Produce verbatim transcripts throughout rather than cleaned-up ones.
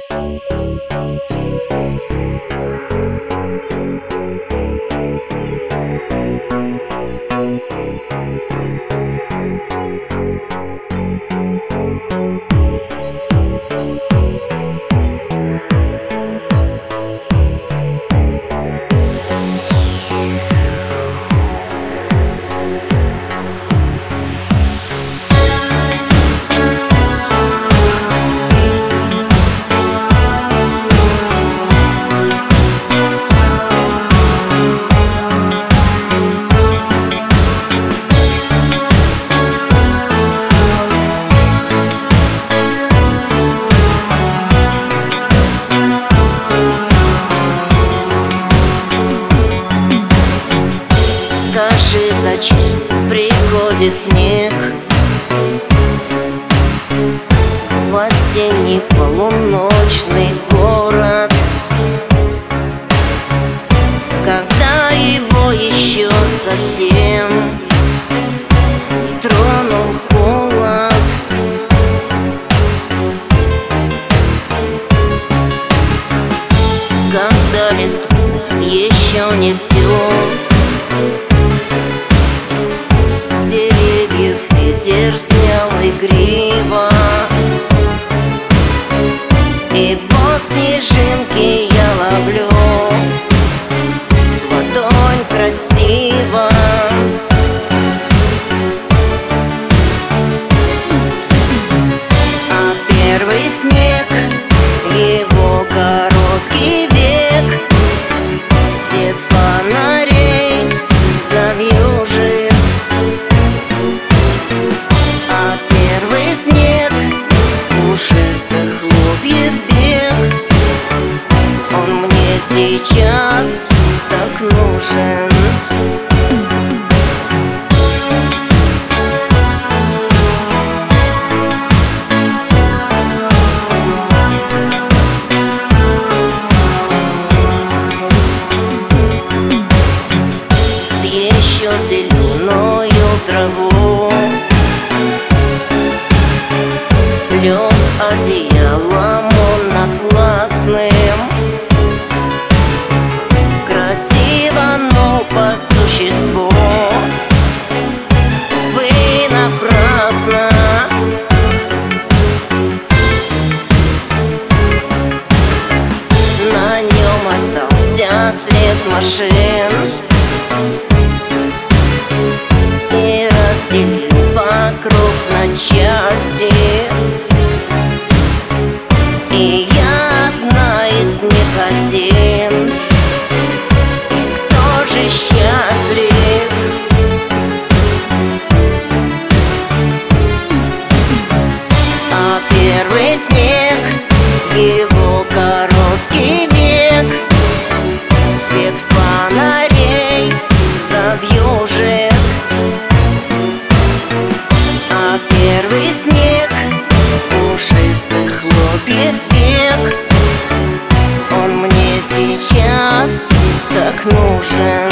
Скажи, зачем приходит снег в осенний полуночный город, когда его еще совсем не тронул холод? Когда листву еще не все с деревьев ветер снял игриво, и вот снежинки я ловлю в ладонь красиво. А первый снег, его короткий век, свет фонарей завьюжит. А первый снег, пушистых хлопьев бег, он мне сейчас так нужен. Еще зеленую траву лег одеялом он атласным. Красиво, но по существу вы напрасно. На нем остался след машин и разделил покров на части. И я одна из них один. И кто же счастлив? А первый снег, его короткий век, свет фонарей завьюжит. А первый снег, пушистых хлопьев бег, он мне сейчас так нужен.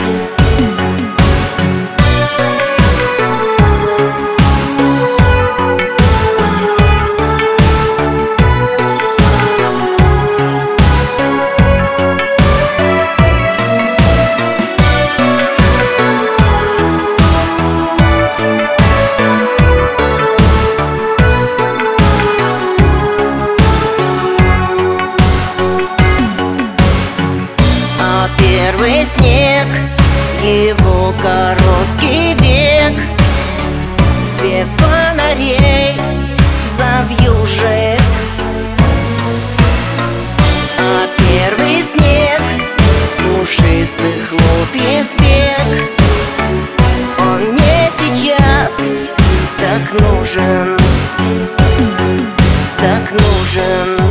Первый снег, его короткий век, свет фонарей завьюжит. А первый снег, пушистых хлопьев бег, он мне сейчас так нужен, так нужен.